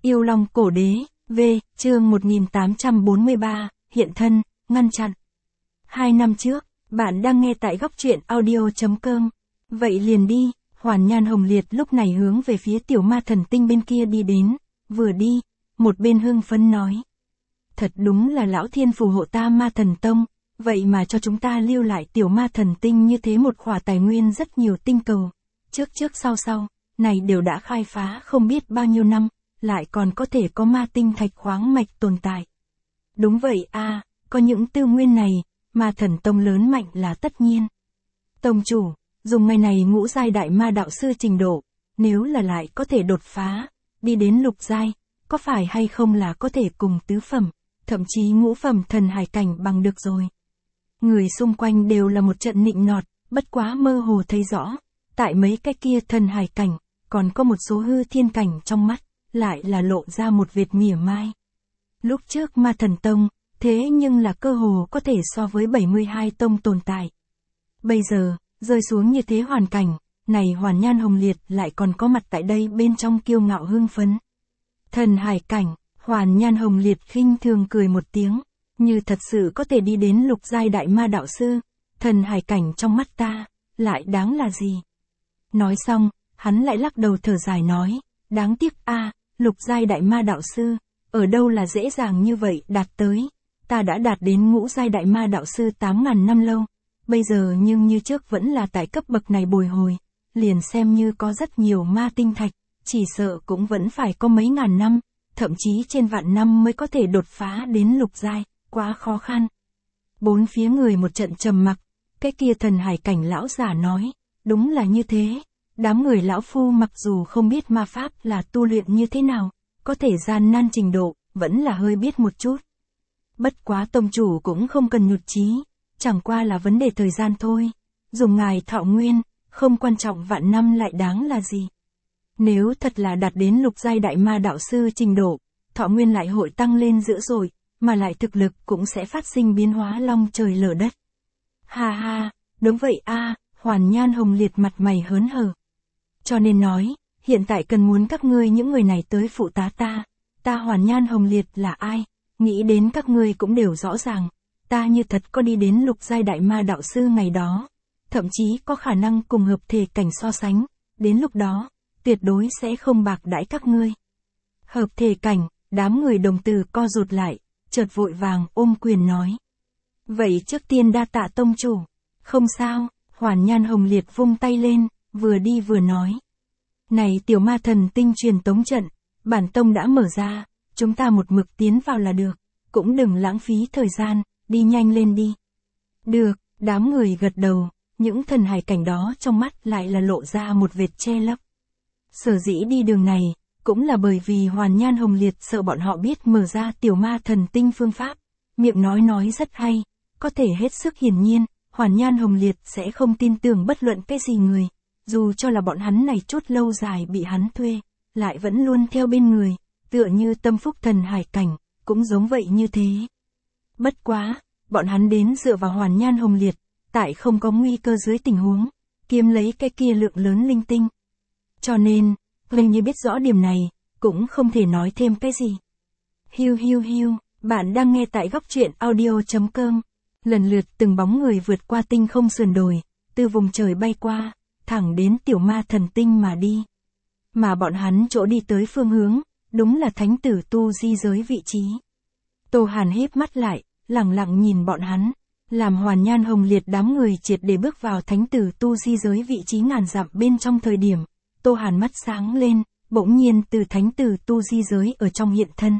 Yêu Long Cổ Đế, V, chương 1843, hiện thân, ngăn chặn. 2 năm trước, bạn đang nghe tại góc truyện audio.com. Vậy liền đi, Hoàn Nhan Hồng Liệt lúc này hướng về phía tiểu ma thần tinh bên kia đi đến, vừa đi, một bên hưng phấn nói. Thật đúng là lão thiên phù hộ ta Ma Thần Tông, vậy mà cho chúng ta lưu lại tiểu ma thần tinh như thế một khỏa tài nguyên rất nhiều tinh cầu. Trước sau, này đều đã khai phá không biết bao nhiêu năm, lại còn có thể có ma tinh thạch khoáng mạch tồn tại. Đúng vậy a, có những tư nguyên này, Ma Thần Tông lớn mạnh là tất nhiên. Tông chủ, dùng ngày này ngũ giai đại ma đạo sư trình độ, nếu là lại có thể đột phá, đi đến lục giai, có phải hay không là có thể cùng tứ phẩm, thậm chí ngũ phẩm thần hải cảnh bằng được rồi. Người xung quanh đều là một trận nịnh nọt, bất quá mơ hồ thấy rõ, tại mấy cái kia thần hải cảnh, còn có một số hư thiên cảnh trong mắt, lại là lộ ra một vệt mỉa mai. Lúc trước Ma Thần Tông, thế nhưng là cơ hồ có thể so với 72 tông tồn tại. Bây giờ, rơi xuống như thế hoàn cảnh, này Hoàn Nhan Hồng Liệt lại còn có mặt tại đây bên trong kiêu ngạo hưng phấn. Thần hải cảnh, Hoàn Nhan Hồng Liệt khinh thường cười một tiếng, như thật sự có thể đi đến lục giai đại ma đạo sư, thần hải cảnh trong mắt ta, lại đáng là gì? Nói xong, hắn lại lắc đầu thở dài nói, đáng tiếc a, lục giai đại ma đạo sư, ở đâu là dễ dàng như vậy đạt tới, ta đã đạt đến ngũ giai đại ma đạo sư 8.000 năm lâu, bây giờ nhưng như trước vẫn là tại cấp bậc này bồi hồi, liền xem như có rất nhiều ma tinh thạch, chỉ sợ cũng vẫn phải có mấy ngàn năm, thậm chí trên vạn năm mới có thể đột phá đến lục giai, quá khó khăn. Bốn phía người một trận trầm mặc, cái kia thần hải cảnh lão giả nói, đúng là như thế, đám người lão phu mặc dù không biết ma pháp là tu luyện như thế nào, có thể gian nan trình độ, vẫn là hơi biết một chút. Bất quá tông chủ cũng không cần nhụt chí, chẳng qua là vấn đề thời gian thôi, dùng ngài thọ nguyên, không quan trọng vạn năm lại đáng là gì. Nếu thật là đạt đến lục giai đại ma đạo sư trình độ, thọ nguyên lại hội tăng lên dữ dội, mà lại thực lực cũng sẽ phát sinh biến hóa long trời lở đất. Ha ha, đúng vậy a, Hoàn Nhan Hồng Liệt mặt mày hớn hở. Cho nên nói, hiện tại cần muốn các ngươi những người này tới phụ tá ta Hoàn Nhan Hồng Liệt là ai, nghĩ đến các ngươi cũng đều rõ ràng, ta như thật có đi đến lục giai đại ma đạo sư ngày đó, thậm chí có khả năng cùng hợp thể cảnh so sánh, đến lúc đó, tuyệt đối sẽ không bạc đãi các ngươi. Hợp thể cảnh, đám người đồng tử co rụt lại, chợt vội vàng ôm quyền nói. Vậy trước tiên đa tạ tông chủ, không sao, Hoàn Nhan Hồng Liệt vung tay lên, vừa đi vừa nói. Này tiểu ma thần tinh truyền tống trận, bản tông đã mở ra, chúng ta một mực tiến vào là được, cũng đừng lãng phí thời gian, đi nhanh lên đi. Được, đám người gật đầu, những thần hải cảnh đó trong mắt lại là lộ ra một vệt che lấp. Sở dĩ đi đường này, cũng là bởi vì Hoàn Nhan Hồng Liệt sợ bọn họ biết mở ra tiểu ma thần tinh phương pháp, miệng nói rất hay, có thể hết sức hiển nhiên, Hoàn Nhan Hồng Liệt sẽ không tin tưởng bất luận cái gì người, dù cho là bọn hắn này chút lâu dài bị hắn thuê, lại vẫn luôn theo bên người, tựa như tâm phúc thần hải cảnh, cũng giống vậy như thế. Bất quá, bọn hắn đến dựa vào Hoàn Nhan Hồng Liệt, tại không có nguy cơ dưới tình huống, kiếm lấy cái kia lượng lớn linh tinh. Cho nên, hình như biết rõ điểm này, cũng không thể nói thêm cái gì. Hiu, bạn đang nghe tại góc truyện audio.com. Lần lượt từng bóng người vượt qua tinh không sườn đồi, từ vùng trời bay qua, thẳng đến tiểu ma thần tinh mà đi. Mà bọn hắn chỗ đi tới phương hướng, đúng là thánh tử tu di giới vị trí. Tô Hàn híp mắt lại, lẳng lặng nhìn bọn hắn, làm Hoàn Nhan Hồng Liệt đám người triệt để bước vào thánh tử tu di giới vị trí ngàn dặm bên trong thời điểm. Tô Hàn mắt sáng lên, bỗng nhiên từ thánh tử tu di giới ở trong hiện thân.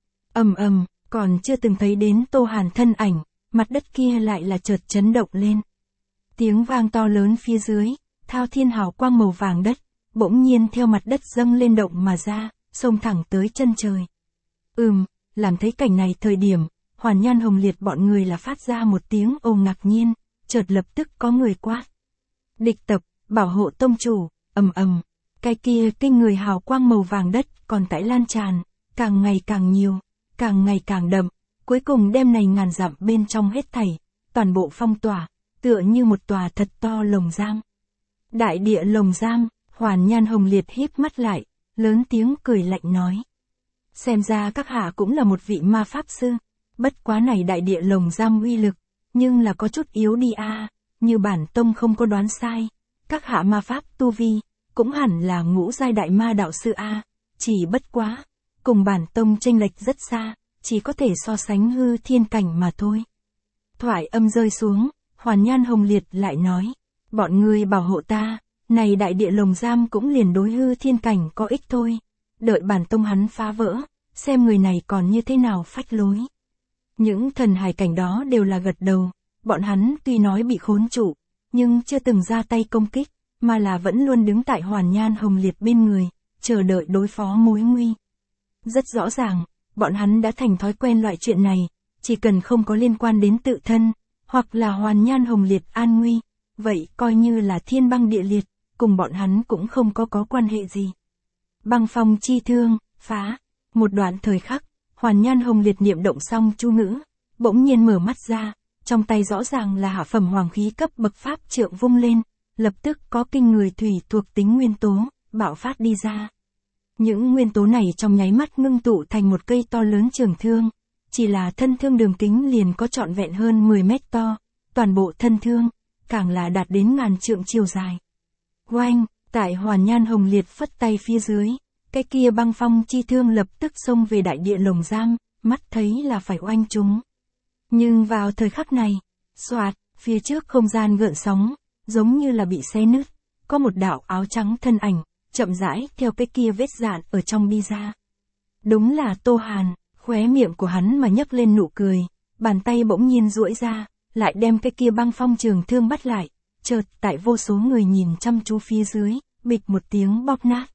Còn chưa từng thấy đến Tô Hàn thân ảnh, mặt đất kia lại là chợt chấn động lên. Tiếng vang to lớn phía dưới, thao thiên hào quang màu vàng đất, bỗng nhiên theo mặt đất dâng lên động mà ra, xông thẳng tới chân trời. Làm thấy cảnh này thời điểm, Hoàn Nhan Hồng Liệt bọn người là phát ra một tiếng ồ ngạc nhiên, chợt lập tức có người quát. Địch tập, bảo hộ tông chủ, cái kia kinh người hào quang màu vàng đất còn tái lan tràn, càng ngày càng nhiều, càng ngày càng đậm, cuối cùng đêm này ngàn dặm bên trong hết thảy, toàn bộ phong tỏa, tựa như một tòa thật to lồng giam. Đại địa lồng giam, Hoàn Nhan Hồng Liệt híp mắt lại, lớn tiếng cười lạnh nói. xem ra các hạ cũng là một vị ma pháp sư. Bất quá này đại địa lồng giam uy lực, nhưng là có chút yếu đi a, như bản tông không có đoán sai. Các hạ ma pháp tu vi, cũng hẳn là ngũ giai đại ma đạo sư a, chỉ bất quá, cùng bản tông chênh lệch rất xa, chỉ có thể so sánh hư thiên cảnh mà thôi. Thoại âm rơi xuống, Hoàn Nhan Hồng Liệt lại nói, bọn ngươi bảo hộ ta, này đại địa lồng giam cũng liền đối hư thiên cảnh có ích thôi. Đợi bản tông hắn phá vỡ, xem người này còn như thế nào phách lối. Những thần hài cảnh đó đều là gật đầu, bọn hắn tuy nói bị khốn trụ, nhưng chưa từng ra tay công kích, mà là vẫn luôn đứng tại Hoàn Nhan Hồng Liệt bên người, chờ đợi đối phó mối nguy. Rất rõ ràng, bọn hắn đã thành thói quen loại chuyện này, chỉ cần không có liên quan đến tự thân, hoặc là Hoàn Nhan Hồng Liệt an nguy, vậy coi như là thiên băng địa liệt, cùng bọn hắn cũng không có quan hệ gì. Băng phong chi thương, phá. Một đoạn thời khắc, Hoàn Nhan Hồng Liệt niệm động xong chú ngữ, bỗng nhiên mở mắt ra, trong tay rõ ràng là hạ phẩm hoàng khí cấp bậc pháp trượng vung lên, lập tức có kinh người thủy thuộc tính nguyên tố, bạo phát đi ra. Những nguyên tố này trong nháy mắt ngưng tụ thành một cây to lớn trường thương, chỉ là thân thương đường kính liền có trọn vẹn hơn 10 mét to, toàn bộ thân thương, càng là đạt đến ngàn trượng chiều dài. Oanh, tại Hoàn Nhan Hồng Liệt phất tay phía dưới, cái kia băng phong chi thương lập tức xông về đại địa lồng giam, mắt thấy là phải oanh chúng. Nhưng vào thời khắc này, xoạt, phía trước không gian gợn sóng, giống như là bị xé nứt, có một đạo áo trắng thân ảnh, chậm rãi theo cái kia vết dạn ở trong đi ra. Đúng là Tô Hàn, khóe miệng của hắn mà nhấc lên nụ cười, bàn tay bỗng nhiên duỗi ra, lại đem cái kia băng phong trường thương bắt lại, chợt tại vô số người nhìn chăm chú phía dưới, bịch một tiếng bóp nát.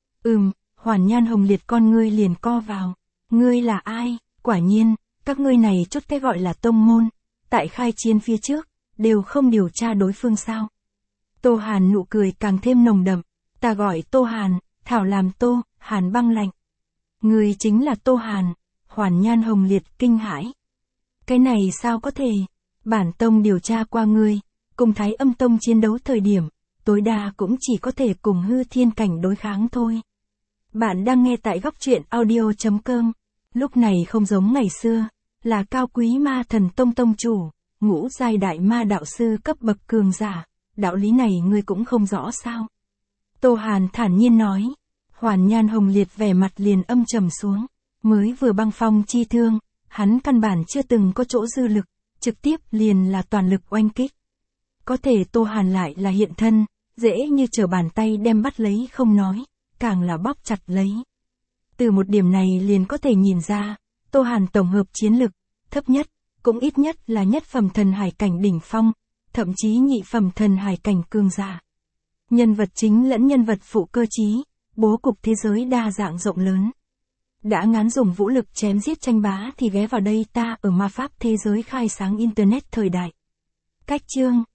Hoàn Nhan Hồng Liệt con ngươi liền co vào. Ngươi là ai? Quả nhiên, các ngươi này chút cái gọi là tông môn, tại khai chiến phía trước, đều không điều tra đối phương sao. Tô Hàn nụ cười càng thêm nồng đậm, ta gọi Tô Hàn, thảo làm Tô, Hàn băng lạnh. Ngươi chính là Tô Hàn, Hoàn Nhan Hồng Liệt kinh hãi. Cái này sao có thể? Bản tông điều tra qua ngươi, cùng Thái Âm Tông chiến đấu thời điểm, tối đa cũng chỉ có thể cùng hư thiên cảnh đối kháng thôi. Bạn đang nghe tại góc truyện audio.com. Lúc này không giống ngày xưa, là cao quý ma thần tông tông chủ, ngũ giai đại ma đạo sư cấp bậc cường giả, đạo lý này ngươi cũng không rõ sao. Tô Hàn thản nhiên nói. Hoàn Nhan Hồng Liệt vẻ mặt liền âm trầm xuống, mới vừa băng phong chi thương, hắn căn bản chưa từng có chỗ dư lực, trực tiếp liền là toàn lực oanh kích. Có thể Tô Hàn lại là hiện thân, dễ như trở bàn tay đem bắt lấy không nói, càng là bóp chặt lấy. Từ một điểm này liền có thể nhìn ra, Tô Hàn tổng hợp chiến lực, thấp nhất, cũng ít nhất là nhất phẩm thần hải cảnh đỉnh phong, thậm chí nhị phẩm thần hải cảnh cường giả. Nhân vật chính lẫn nhân vật phụ cơ trí, bố cục thế giới đa dạng rộng lớn. Đã ngán dùng vũ lực chém giết tranh bá thì ghé vào đây ta ở ma pháp thế giới khai sáng internet thời đại. Cách chương